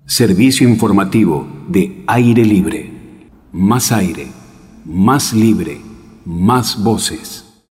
Servicio informativo de Aire Libre. Más aire, más libre, más voces.